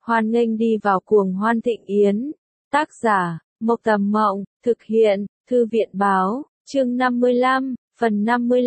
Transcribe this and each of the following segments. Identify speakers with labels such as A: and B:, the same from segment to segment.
A: Hoan nghênh đi vào cuồng hoan thịnh yến. Tác giả, Mộc Tầm Mộng, thực hiện, Thư viện báo, chương 55, phần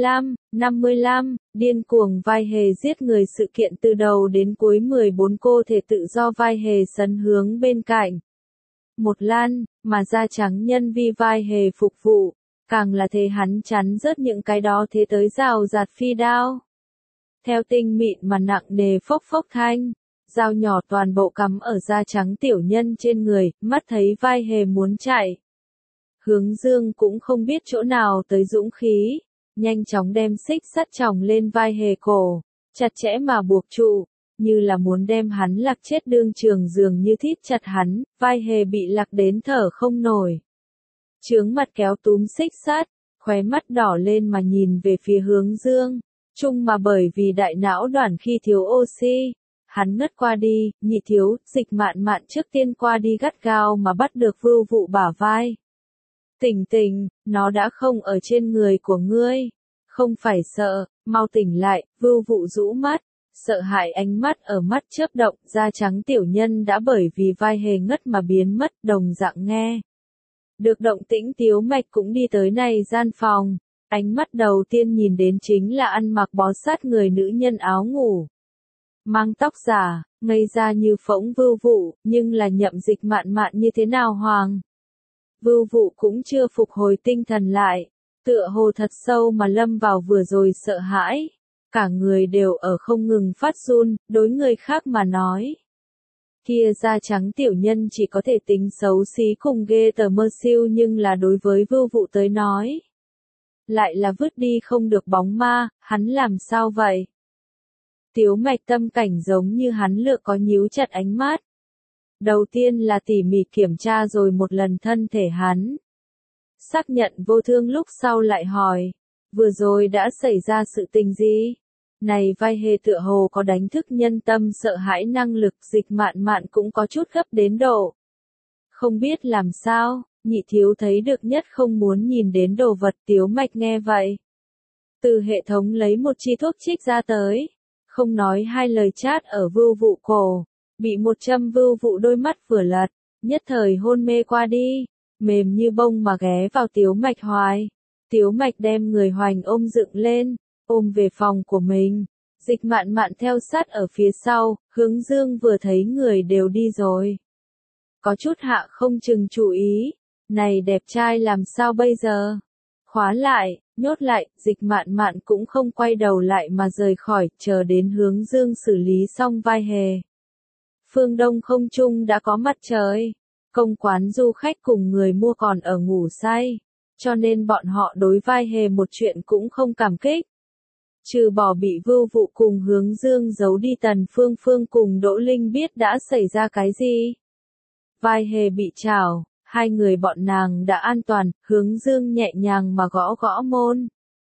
A: 55, điên cuồng vai hề giết người sự kiện từ đầu đến cuối 14 cô thể tự do vai hề sấn hướng bên cạnh. Một Lan, mà da trắng nhân vi vai hề phục vụ, càng là thế hắn chắn rớt những cái đó thế tới rào rạt phi đao. Theo tinh mịn mà nặng nề phốc phốc thanh, dao nhỏ toàn bộ cắm ở da trắng tiểu nhân trên người, mắt thấy vai hề muốn chạy. Hướng Dương cũng không biết chỗ nào tới dũng khí, nhanh chóng đem xích sắt chồng lên vai hề cổ, chặt chẽ mà buộc trụ, như là muốn đem hắn lạc chết đương trường dường như thít chặt hắn, vai hề bị lạc đến thở không nổi. Chướng mặt kéo túm xích sắt, khóe mắt đỏ lên mà nhìn về phía Hướng Dương, chung mà bởi vì đại não đoạn khi thiếu oxy. Hắn ngất qua đi, Nhị thiếu, Dịch Mạn Mạn trước tiên qua đi gắt gao mà bắt được Vưu Vụ bả vai. Tỉnh, nó đã không ở trên người của ngươi. Không phải sợ, mau tỉnh lại, Vưu Vụ rũ mắt, sợ hãi ánh mắt ở mắt chớp động, da trắng tiểu nhân đã bởi vì vai hề ngất mà biến mất, đồng dạng nghe. Được động tĩnh Tiếu Mạch cũng đi tới này gian phòng, ánh mắt đầu tiên nhìn đến chính là ăn mặc bó sát người nữ nhân áo ngủ. Mang tóc giả, ngây ra như phỗng Vưu Vụ, nhưng là Nhậm Dịch Mạn Mạn như thế nào hoàng. Vưu Vụ cũng chưa phục hồi tinh thần lại, tựa hồ thật sâu mà lâm vào vừa rồi sợ hãi. Cả người đều ở không ngừng phát run, đối người khác mà nói. Kia da trắng tiểu nhân chỉ có thể tính xấu xí cùng ghê tờ mơ siêu nhưng là đối với Vưu Vụ tới nói. Lại là vứt đi không được bóng ma, hắn làm sao vậy? Tiếu Mạch tâm cảnh giống như hắn lựa có nhíu chặt ánh mắt. Đầu tiên là tỉ mỉ kiểm tra rồi một lần thân thể hắn. Xác nhận vô thương lúc sau lại hỏi, vừa rồi đã xảy ra sự tình gì? Này vai hề tựa hồ có đánh thức nhân tâm sợ hãi năng lực Dịch Mạn Mạn cũng có chút gấp đến độ. Không biết làm sao, Nhị thiếu thấy được nhất không muốn nhìn đến đồ vật. Tiếu Mạch nghe vậy. Từ hệ thống lấy một chi thuốc trích ra tới. Không nói hai lời chát ở Vưu Vụ cổ, bị một châm Vưu Vụ đôi mắt vừa lật, nhất thời hôn mê qua đi, mềm như bông mà ghé vào Tiếu Mạch hoài. Tiếu Mạch đem người hoành ôm dựng lên, ôm về phòng của mình, Dịch Mạn Mạn theo sát ở phía sau, Hướng Dương vừa thấy người đều đi rồi. Có chút hạ không chừng chú ý, này đẹp trai làm sao bây giờ? Khóa lại, nhốt lại, Dịch Mạn Mạn cũng không quay đầu lại mà rời khỏi, chờ đến Hướng Dương xử lý xong vai hề. Phương Đông không trung đã có mặt trời, công quán du khách cùng người mua còn ở ngủ say, cho nên bọn họ đối vai hề một chuyện cũng không cảm kích. Trừ bỏ bị Vưu Vụ cùng Hướng Dương giấu đi Tần Phương Phương cùng Đỗ Linh biết đã xảy ra cái gì. Vai hề bị trảo. Hai người bọn nàng đã an toàn, Hướng Dương nhẹ nhàng mà gõ gõ môn.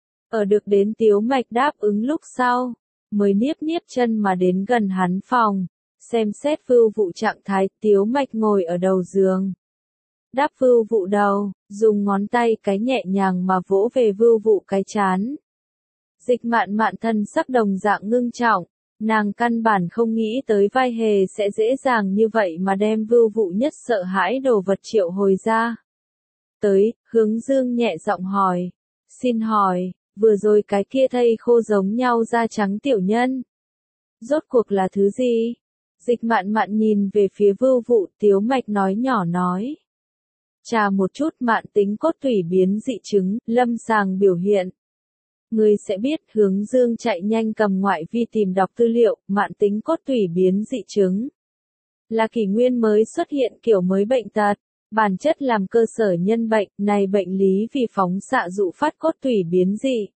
A: Ở được đến Tiếu Mạch đáp ứng lúc sau, mới niếp chân mà đến gần hắn phòng, xem xét Vưu Vụ trạng thái. Tiếu Mạch ngồi ở đầu giường. Đáp Vưu Vụ đầu, dùng ngón tay cái nhẹ nhàng mà vỗ về Vưu Vụ cái trán. Dịch Mạn Mạn thân sắc đồng dạng ngưng trọng. Nàng căn bản không nghĩ tới vai hề sẽ dễ dàng như vậy mà đem Vưu Vụ nhất sợ hãi đồ vật triệu hồi ra. Tới, Hướng Dương nhẹ giọng hỏi. Xin hỏi, vừa rồi cái kia thây khô giống nhau da trắng tiểu nhân. Rốt cuộc là thứ gì? Dịch Mạn Mạn nhìn về phía Vưu Vụ. Tiếu Mạch nói nhỏ nói. Trà một chút mạn tính cốt tủy biến dị chứng, lâm sàng biểu hiện. Người sẽ biết. Hướng Dương chạy nhanh cầm ngoại vi tìm đọc tư liệu. Mạn tính cốt tủy biến dị chứng là kỷ nguyên mới xuất hiện kiểu mới bệnh tật, bản chất làm cơ sở nhân bệnh. Này bệnh lý vì phóng xạ dụ phát cốt tủy biến dị.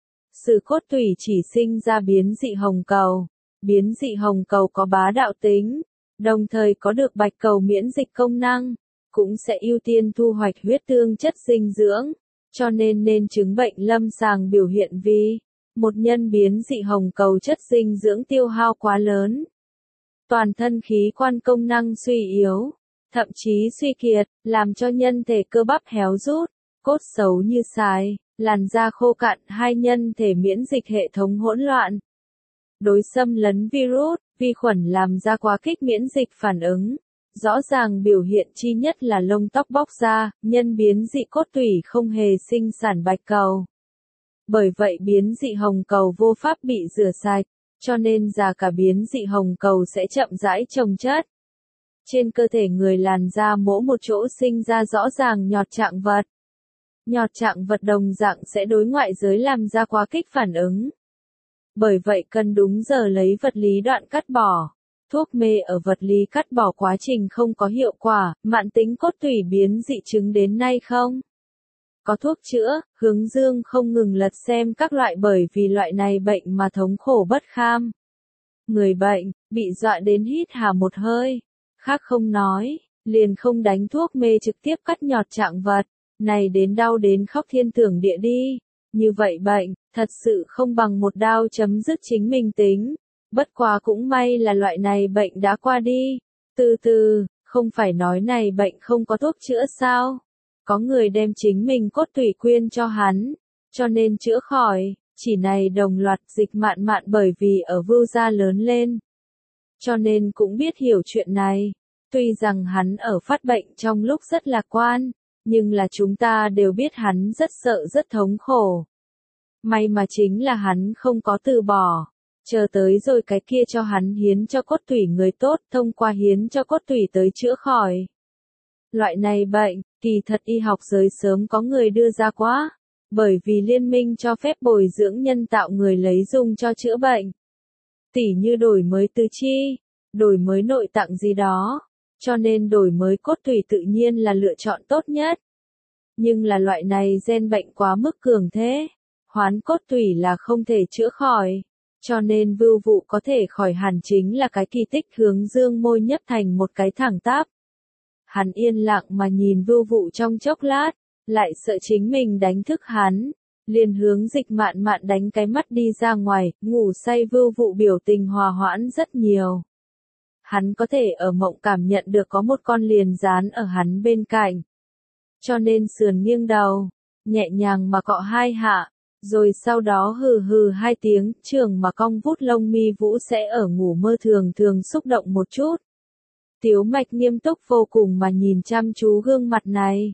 A: Sự cốt tủy chỉ sinh ra biến dị hồng cầu. Biến dị hồng cầu có bá đạo tính, đồng thời có được bạch cầu miễn dịch công năng, cũng sẽ ưu tiên thu hoạch huyết tương chất dinh dưỡng. Cho nên chứng bệnh lâm sàng biểu hiện vì một nhân biến dị hồng cầu chất dinh dưỡng tiêu hao quá lớn, toàn thân khí quan công năng suy yếu, thậm chí suy kiệt, làm cho nhân thể cơ bắp héo rút, cốt xấu như sài, làn da khô cạn, hai nhân thể miễn dịch hệ thống hỗn loạn. Đối xâm lấn virus, Vi khuẩn làm ra quá kích miễn dịch phản ứng. Rõ ràng biểu hiện chi nhất là lông tóc bóc ra, nhân biến dị cốt tủy không hề sinh sản bạch cầu. Bởi vậy biến dị hồng cầu vô pháp bị rửa sạch, cho nên già cả biến dị hồng cầu sẽ chậm rãi chồng chất. Trên cơ thể người làn da mỗi một chỗ sinh ra rõ ràng nhọt trạng vật. Nhọt trạng vật đồng dạng sẽ đối ngoại giới làm ra quá kích phản ứng. Bởi vậy cần đúng giờ lấy vật lý đoạn cắt bỏ. Thuốc mê ở vật lý cắt bỏ quá trình không có hiệu quả, mạn tính cốt tủy biến dị chứng đến nay không có thuốc chữa. Hướng Dương không ngừng lật xem các loại bởi vì loại này bệnh mà thống khổ bất kham. Người bệnh, bị dọa đến hít hà một hơi. Khác không nói, liền không đánh thuốc mê trực tiếp cắt nhọt trạng vật. Này đến đau đến khóc thiên tưởng địa đi. Như vậy bệnh, thật sự không bằng một đao chấm dứt chính mình tính. Bất quá cũng may là loại này bệnh đã qua đi. Từ từ, không phải nói này bệnh không có thuốc chữa sao? Có người đem chính mình cốt tủy quyên cho hắn, cho nên chữa khỏi. Chỉ này đồng loạt Dịch Mạn Mạn bởi vì ở Vưu gia lớn lên, cho nên cũng biết hiểu chuyện này. Tuy rằng hắn ở phát bệnh trong lúc rất lạc quan, nhưng là chúng ta đều biết hắn rất sợ rất thống khổ. May mà chính là hắn không có từ bỏ. Chờ tới rồi cái kia cho hắn hiến cho cốt tủy người tốt, thông qua hiến cho cốt tủy tới chữa khỏi. Loại này bệnh, kỳ thật y học giới sớm có người đưa ra quá, bởi vì liên minh cho phép bồi dưỡng nhân tạo người lấy dùng cho chữa bệnh. Tỉ như đổi mới tứ chi, đổi mới nội tạng gì đó, cho nên đổi mới cốt tủy tự nhiên là lựa chọn tốt nhất. Nhưng là loại này gen bệnh quá mức cường thế, hoán cốt tủy là không thể chữa khỏi. Cho nên Vưu Vụ có thể khỏi hẳn chính là cái kỳ tích. Hướng Dương môi nhấp thành một cái thẳng tắp. Hắn yên lặng mà nhìn Vưu Vụ trong chốc lát, lại sợ chính mình đánh thức hắn, liền hướng Dịch Mạn Mạn đánh cái mắt đi ra ngoài. Ngủ say Vưu Vụ biểu tình hòa hoãn rất nhiều. Hắn có thể ở mộng cảm nhận được có một con liền dán ở hắn bên cạnh. Cho nên sườn nghiêng đầu, nhẹ nhàng mà cọ hai hạ. Rồi sau đó hừ hừ hai tiếng, trường mà cong vút lông mi vũ sẽ ở ngủ mơ thường thường xúc động một chút. Tiếu Mạch nghiêm túc vô cùng mà nhìn chăm chú gương mặt này.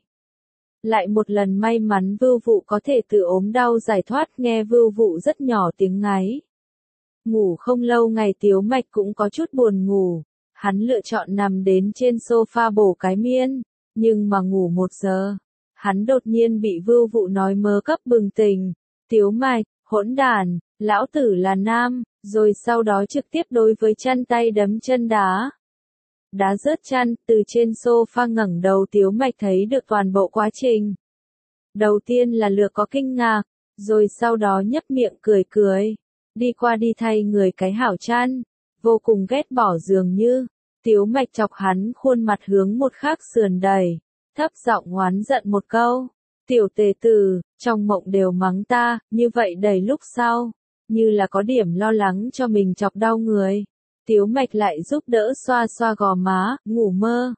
A: Lại một lần may mắn Vưu Vụ có thể từ ốm đau giải thoát, nghe Vưu Vụ rất nhỏ tiếng ngáy. Ngủ không lâu ngày Tiếu Mạch cũng có chút buồn ngủ, hắn lựa chọn nằm đến trên sofa bổ cái miên, nhưng mà ngủ 1 giờ, hắn đột nhiên bị Vưu Vụ nói mơ cấp bừng tỉnh. Tiếu Mạch, hỗn đản, lão tử là nam, rồi sau đó trực tiếp đối với chăn tay đấm chân đá. Đá rớt chăn, từ trên sofa ngẩng đầu Tiếu Mạch thấy được toàn bộ quá trình. Đầu tiên là lược có kinh ngạc, rồi sau đó nhấp miệng cười cười, đi qua đi thay người cái hảo chăn, vô cùng ghét bỏ dường như. Tiếu Mạch chọc hắn khuôn mặt hướng một khác sườn đẩy, thấp giọng oán giận một câu. Tiểu tề tử, trong mộng đều mắng ta, như vậy đầy lúc sau, như là có điểm lo lắng cho mình chọc đau người. Tiếu Mạch lại giúp đỡ xoa xoa gò má, ngủ mơ.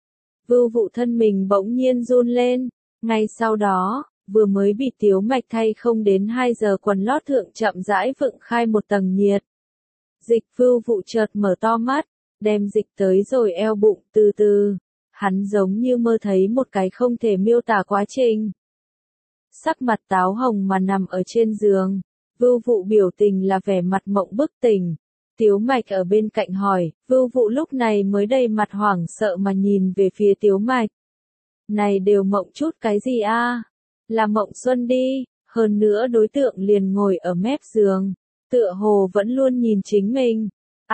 A: Vưu Vụ thân mình bỗng nhiên run lên, ngay sau đó, vừa mới bị Tiếu Mạch thay không đến 2 giờ quần lót thượng chậm rãi vựng khai một tầng nhiệt. Dịch. Vưu Vụ chợt mở to mắt, đem dịch tới rồi eo bụng. Từ từ, hắn giống như mơ thấy một cái không thể miêu tả quá trình. Sắc mặt táo hồng mà nằm ở trên giường, Vưu Vụ biểu tình là vẻ mặt mộng bức tỉnh. Tiếu Mạch ở bên cạnh hỏi, Vưu Vụ lúc này mới đầy mặt hoảng sợ mà nhìn về phía Tiếu Mạch. Này đều mộng chút cái gì a? Là mộng xuân đi, hơn nữa đối tượng liền ngồi ở mép giường, tựa hồ vẫn luôn nhìn chính mình.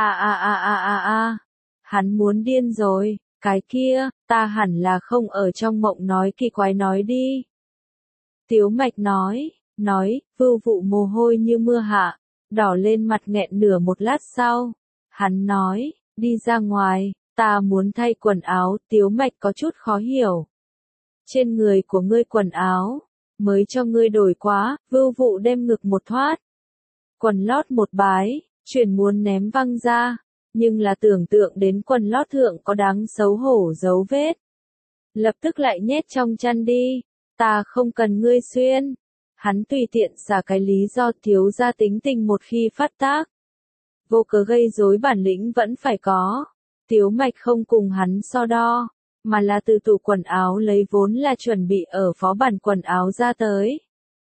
A: Hắn muốn điên rồi, cái kia, ta hẳn là không ở trong mộng nói kỳ quái nói đi. Tiếu Mạch nói, Vưu Vụ mồ hôi như mưa hạ, đỏ lên mặt nghẹn nửa một lát sau. Hắn nói, đi ra ngoài, ta muốn thay quần áo. Tiếu Mạch có chút khó hiểu. Trên người của ngươi quần áo, mới cho ngươi đổi quá. Vưu Vụ đem ngực một thoát, quần lót một bái, chuyển muốn ném văng ra, nhưng là tưởng tượng đến quần lót thượng có đáng xấu hổ dấu vết. Lập tức lại nhét trong chăn đi, ta không cần ngươi xuyên. Hắn tùy tiện xả cái lý do thiếu gia tính tình một khi phát tác. vô cớ gây rối bản lĩnh vẫn phải có. Tiếu Mạch không cùng hắn so đo, mà là từ tủ quần áo lấy vốn là chuẩn bị ở phó bản quần áo ra tới.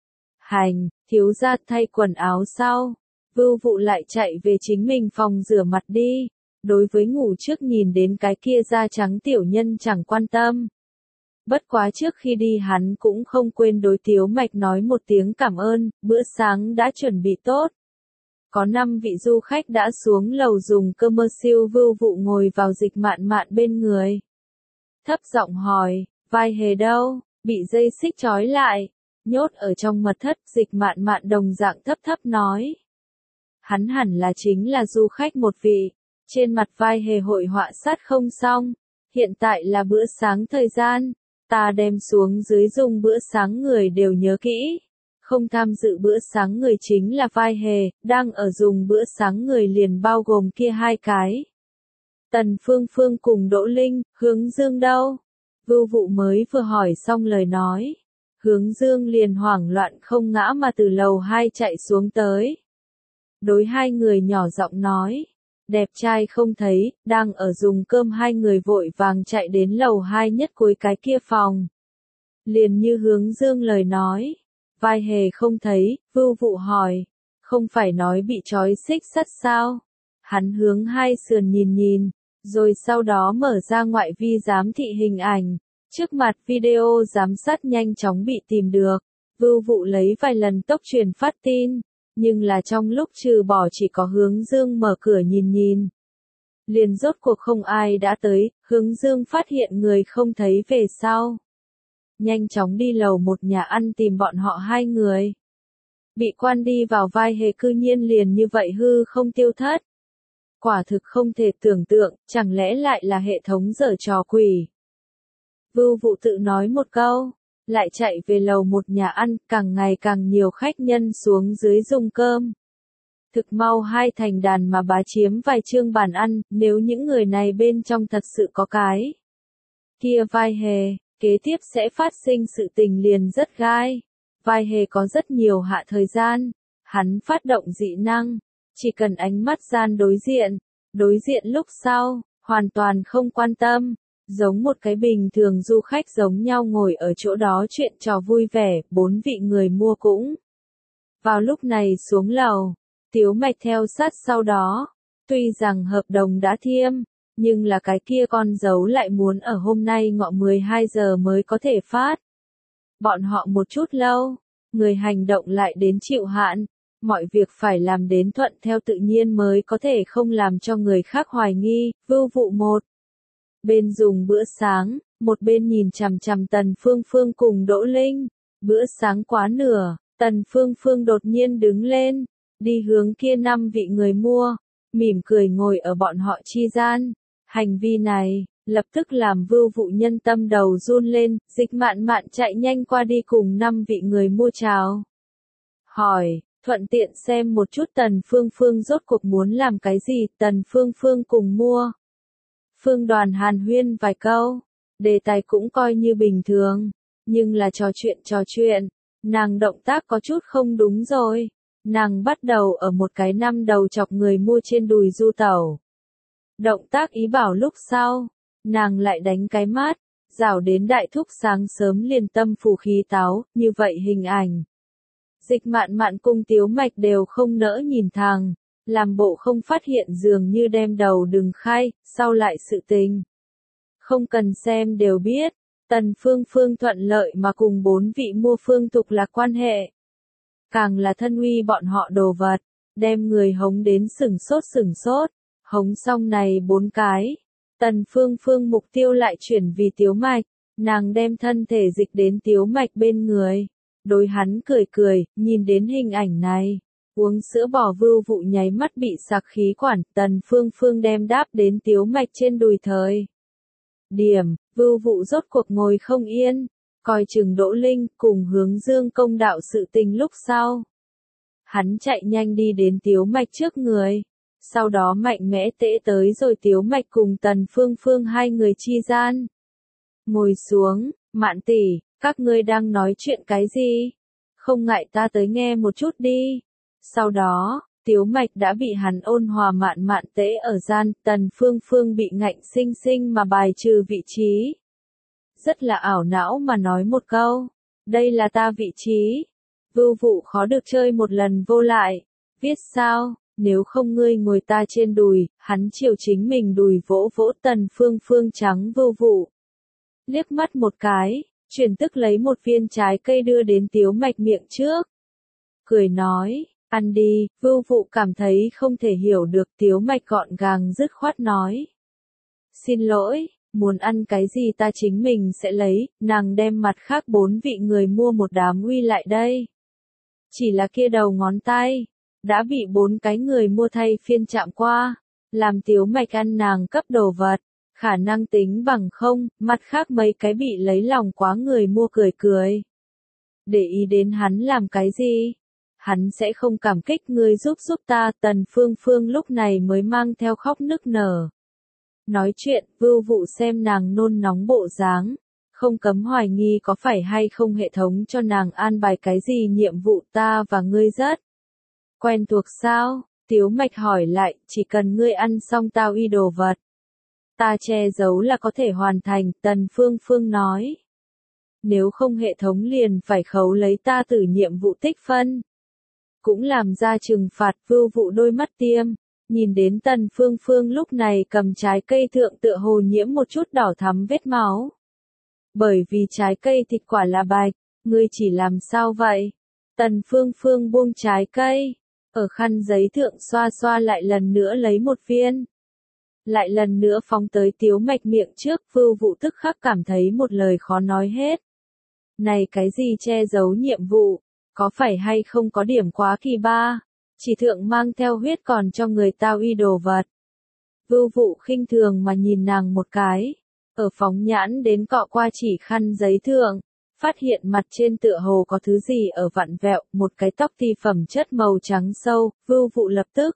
A: Hành, thiếu gia thay quần áo sau, Vưu Vụ lại chạy về chính mình phòng rửa mặt đi. Đối với ngủ trước nhìn đến cái kia da trắng tiểu nhân chẳng quan tâm. Bất quá trước khi đi hắn cũng không quên đối Tiếu Mạch nói một tiếng cảm ơn, bữa sáng đã chuẩn bị tốt. Có 5 vị du khách đã xuống lầu dùng commercial. Vưu Vụ ngồi vào Dịch Mạn Mạn bên người. Thấp giọng hỏi, Vai Hề đâu, bị dây xích trói lại, nhốt ở trong mật thất. Dịch Mạn Mạn đồng dạng thấp thấp nói. Hắn hẳn là chính là du khách một vị. Trên mặt Vai Hề hội họa sát không xong. Hiện tại là bữa sáng thời gian. Ta đem xuống dưới dùng bữa sáng người đều nhớ kỹ. Không tham dự bữa sáng người chính là Vai Hề, đang ở dùng bữa sáng người liền bao gồm kia 2 cái. Tần Phương Phương cùng Đỗ Linh, Hướng Dương đâu? Vưu Vụ mới vừa hỏi xong lời nói. Hướng Dương liền hoảng loạn không ngã mà từ lầu 2 chạy xuống tới. Đối 2 người nhỏ giọng nói. Đẹp trai không thấy, đang ở dùng cơm. 2 người vội vàng chạy đến lầu 2 nhất cuối cái kia phòng. Liền như Hướng Dương lời nói. Vai Hề không thấy, Vưu Vụ hỏi. Không phải nói bị trói xích sắt sao? Hắn hướng 2 sườn nhìn nhìn, rồi sau đó mở ra ngoại vi giám thị hình ảnh. Trước mặt video giám sát nhanh chóng bị tìm được. Vưu Vụ lấy vài lần tốc truyền phát tin. Nhưng là trong lúc trừ bỏ chỉ có Hướng Dương mở cửa nhìn nhìn. Liền rốt cuộc không ai đã tới, Hướng Dương phát hiện người không thấy về sau. Nhanh chóng đi lầu 1 nhà ăn tìm bọn họ 2 người. Bị quan đi vào Vai Hề cư nhiên liền như vậy hư không tiêu thất. Quả thực không thể tưởng tượng, chẳng lẽ lại là hệ thống giở trò quỷ. Vưu Vụ tự nói một câu. Lại chạy về lầu 1 nhà ăn, càng ngày càng nhiều khách nhân xuống dưới dùng cơm. Thực mau 2 thành đàn mà bá chiếm vài chương bàn ăn, nếu những người này bên trong thật sự có cái. Kia Vai Hề, kế tiếp sẽ phát sinh sự tình liền rất gai. Vai Hề có rất nhiều hạ thời gian, hắn phát động dị năng, chỉ cần ánh mắt gian đối diện lúc sau, hoàn toàn không quan tâm. Giống một cái bình thường du khách giống nhau ngồi ở chỗ đó chuyện trò vui vẻ, 4 vị người mua cũng. Vào lúc này xuống lầu, Tiếu Mạch theo sát sau đó. Tuy rằng hợp đồng đã thiêm, nhưng là cái kia con dấu lại muốn ở hôm nay ngọ 12 giờ mới có thể phát. Bọn họ một chút lâu, người hành động lại đến chịu hạn. Mọi việc phải làm đến thuận theo tự nhiên mới có thể không làm cho người khác hoài nghi. Vưu Vụ một bên dùng bữa sáng, một bên nhìn chằm chằm Tần Phương Phương cùng Đỗ Linh. Bữa sáng quá nửa, Tần Phương Phương đột nhiên đứng lên, đi hướng kia 5 vị người mua, mỉm cười ngồi ở bọn họ chi gian. Hành vi này, lập tức làm Vưu Vụ nhân tâm đầu run lên. Dịch Mạn Mạn chạy nhanh qua đi cùng 5 vị người mua chào. Hỏi, thuận tiện xem một chút Tần Phương Phương rốt cuộc muốn làm cái gì. Tần Phương Phương cùng mua Phương Đoàn hàn huyên vài câu, đề tài cũng coi như bình thường, nhưng là trò chuyện, nàng động tác có chút không đúng rồi. Nàng bắt đầu ở một cái 5 đầu chọc người mua trên đùi du tẩu. Động tác ý bảo lúc sau, nàng lại đánh cái mát, rảo đến đại thúc sáng sớm liền tâm phù khí táo, như vậy hình ảnh. Dịch Mạn Mạn cùng Tiếu Mạch đều không nỡ nhìn thẳng. Làm bộ không phát hiện dường như đem đầu đừng khai, sau lại sự tình. Không cần xem đều biết, Tần Phương Phương thuận lợi mà cùng 4 vị mua phương tục là quan hệ. Càng là thân uy bọn họ đồ vật, đem người hống đến sửng sốt, hống xong này 4 cái. Tần Phương Phương mục tiêu lại chuyển vì Tiếu Mạch, nàng đem thân thể dịch đến Tiếu Mạch bên người. Đối hắn cười, nhìn đến hình ảnh này. Uống sữa bò Vưu Vụ nháy mắt bị sặc khí quản. Tần Phương Phương đem đáp đến Tiếu Mạch trên đùi thời điểm, Vưu Vụ rốt cuộc ngồi không yên, coi chừng Đỗ Linh cùng Hướng Dương công đạo sự tình lúc sau. Hắn chạy nhanh đi đến Tiếu Mạch trước người, sau đó mạnh mẽ tễ tới rồi Tiếu Mạch cùng Tần Phương Phương 2 người chi gian. Ngồi xuống, Mạn tỷ, các ngươi đang nói chuyện cái gì? Không ngại ta tới nghe một chút đi. Sau đó, Tiếu Mạch đã bị hắn ôn hòa mạn mạn tễ ở gian, Tần Phương Phương bị ngạnh sinh sinh mà bài trừ vị trí. Rất là ảo não mà nói một câu, đây là ta vị trí. Vưu Vụ khó được chơi một lần vô lại, viết sao, nếu không ngươi ngồi ta trên đùi, hắn chiều chính mình đùi vỗ vỗ Tần Phương Phương trắng Vưu Vụ. Liếc mắt một cái, chuyển tức lấy một viên trái cây đưa đến Tiếu Mạch miệng trước. Cười nói, ăn đi, Vưu Vụ cảm thấy không thể hiểu được, Tiếu Mạch gọn gàng dứt khoát nói. Xin lỗi, muốn ăn cái gì ta chính mình sẽ lấy, nàng đem mặt khác 4 vị người mua một đám uy lại đây. Chỉ là kia đầu ngón tay, đã bị 4 cái người mua thay phiên chạm qua, làm Tiếu Mạch ăn nàng cấp đồ vật, khả năng tính bằng không, mặt khác mấy cái bị lấy lòng quá người mua cười cười. Để ý đến hắn làm cái gì? Hắn sẽ không cảm kích ngươi giúp ta, Tần Phương Phương lúc này mới mang theo khóc nức nở. Nói chuyện, Vưu Vụ xem nàng nôn nóng bộ dáng, không cấm hoài nghi có phải hay không hệ thống cho nàng an bài cái gì nhiệm vụ ta và ngươi rất quen thuộc sao? Tiếu Mạch hỏi lại, chỉ cần ngươi ăn xong tao y đồ vật. Ta che giấu là có thể hoàn thành, Tần Phương Phương nói. Nếu không hệ thống liền phải khấu lấy ta từ nhiệm vụ tích phân. Cũng làm ra trừng phạt. Vưu Vụ đôi mắt tiêm, nhìn đến Tần Phương Phương lúc này cầm trái cây thượng tựa hồ nhiễm một chút đỏ thắm vết máu. Bởi vì trái cây thịt quả là bạch, ngươi chỉ làm sao vậy? Tần Phương Phương buông trái cây, ở khăn giấy thượng xoa xoa lại lần nữa lấy một viên. Lại lần nữa phóng tới Tiếu Mạch miệng trước, Vưu Vụ tức khắc cảm thấy một lời khó nói hết. Này cái gì che giấu nhiệm vụ, có phải hay không có điểm quá kỳ ba, chỉ thượng mang theo huyết còn cho người tao y đồ vật. Vưu Vụ khinh thường mà nhìn nàng một cái, ở phóng nhãn đến cọ qua chỉ khăn giấy thượng, phát hiện mặt trên tựa hồ có thứ gì ở vặn vẹo, một cái tóc ti phẩm chất màu trắng sâu. Vưu Vụ lập tức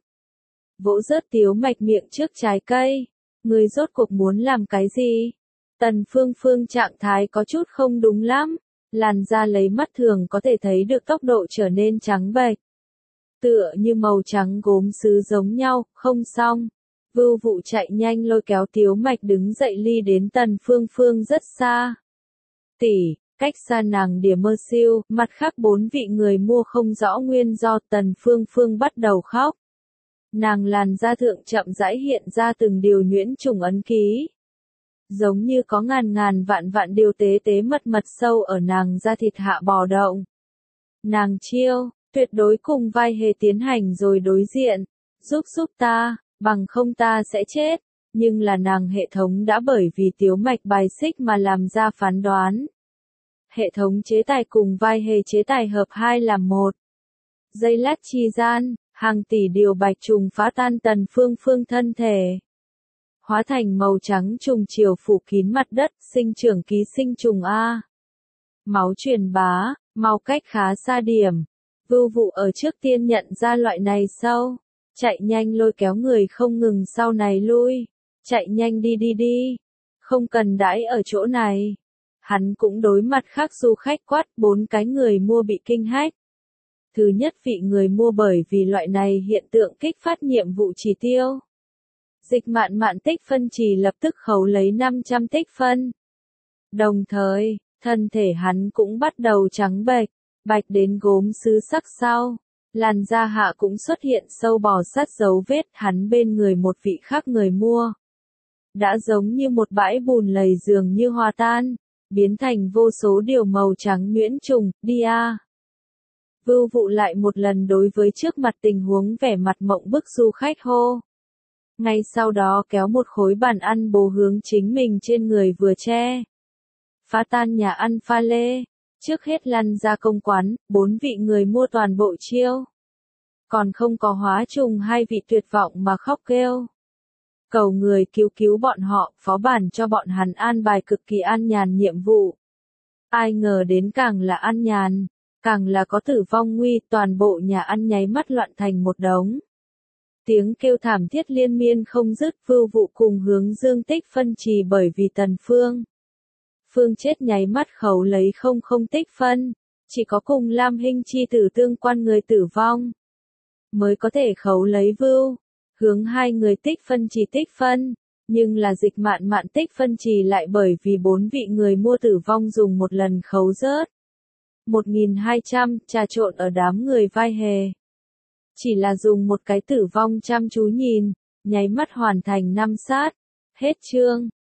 A: vỗ rớt Tiếu Mạch miệng trước trái cây. Người rốt cuộc muốn làm cái gì? Tần Phương Phương trạng thái có chút không đúng lắm, làn da lấy mắt thường có thể thấy được tốc độ trở nên trắng bệch. Tựa như màu trắng gốm sứ giống nhau, không xong. Vưu Vụ chạy nhanh lôi kéo Tiếu Mạch đứng dậy ly đến Tần Phương Phương rất xa. Tỷ, cách xa nàng đỉa mơ siêu, mặt khác 4 vị người mua không rõ nguyên do. Tần Phương Phương bắt đầu khóc. Nàng làn da thượng chậm rãi hiện ra từng điều nhuyễn trùng ấn ký. Giống như có ngàn ngàn vạn vạn điều tế tế mật mật sâu ở nàng da thịt hạ bò động. Nàng chiêu, tuyệt đối cùng vai hề tiến hành rồi đối diện. Giúp ta, bằng không ta sẽ chết. Nhưng là nàng hệ thống đã bởi vì Tiếu Mạch bài xích mà làm ra phán đoán. Hệ thống chế tài cùng vai hề chế tài hợp hai làm một. Giây lát chi gian, hàng tỷ điều bạch trùng phá tan Tần Phương Phương thân thể. Hóa thành màu trắng trùng chiều phủ kín mặt đất, sinh trưởng ký sinh trùng A. Máu truyền bá, mau cách khá xa điểm. Vưu Vụ ở trước tiên nhận ra loại này sau. Chạy nhanh lôi kéo người không ngừng sau này lui. Chạy nhanh đi. Không cần đãi ở chỗ này. Hắn cũng đối mặt khác du khách quát 4 cái người mua bị kinh hách. Thứ nhất vị người mua bởi vì loại này hiện tượng kích phát nhiệm vụ chỉ tiêu. Dịch mạn mạn tích phân chỉ lập tức khấu lấy 500 tích phân. Đồng thời, thân thể hắn cũng bắt đầu trắng bệch, bạch đến gốm sứ sắc sau. Làn da hạ cũng xuất hiện sâu bò sát dấu vết, hắn bên người một vị khác người mua. Đã giống như một bãi bùn lầy dường như hòa tan, biến thành vô số điều màu trắng nhuyễn trùng, đi a. Vưu Vụ lại một lần đối với trước mặt tình huống vẻ mặt mộng bức du khách hô. Ngay sau đó kéo một khối bàn ăn bồ hướng chính mình trên người vừa che. Phá tan nhà ăn pha lê. Trước hết lăn ra công quán, 4 vị người mua toàn bộ chiêu. Còn không có hóa trùng 2 vị tuyệt vọng mà khóc kêu. Cầu người cứu bọn họ, phó bản cho bọn hắn an bài cực kỳ an nhàn nhiệm vụ. Ai ngờ đến càng là an nhàn, càng là có tử vong nguy, toàn bộ nhà ăn nháy mắt loạn thành một đống. Tiếng kêu thảm thiết liên miên không dứt. Vưu Vụ cùng Hướng Dương tích phân trì bởi vì Tần Phương chết nháy mắt khấu lấy không tích phân, chỉ có cùng Lam Hinh chi tử tương quan người tử vong. mới có thể khấu lấy vưu. Hướng hai người tích phân chỉ tích phân, nhưng là Dịch Mạn Mạn tích phân chỉ lại bởi vì 4 vị người mua tử vong dùng một lần khấu rớt. 1200, trà trộn ở đám người vai hề. Chỉ là dùng một cái tử vong chăm chú nhìn, nháy mắt hoàn thành 5 sát. Hết chương.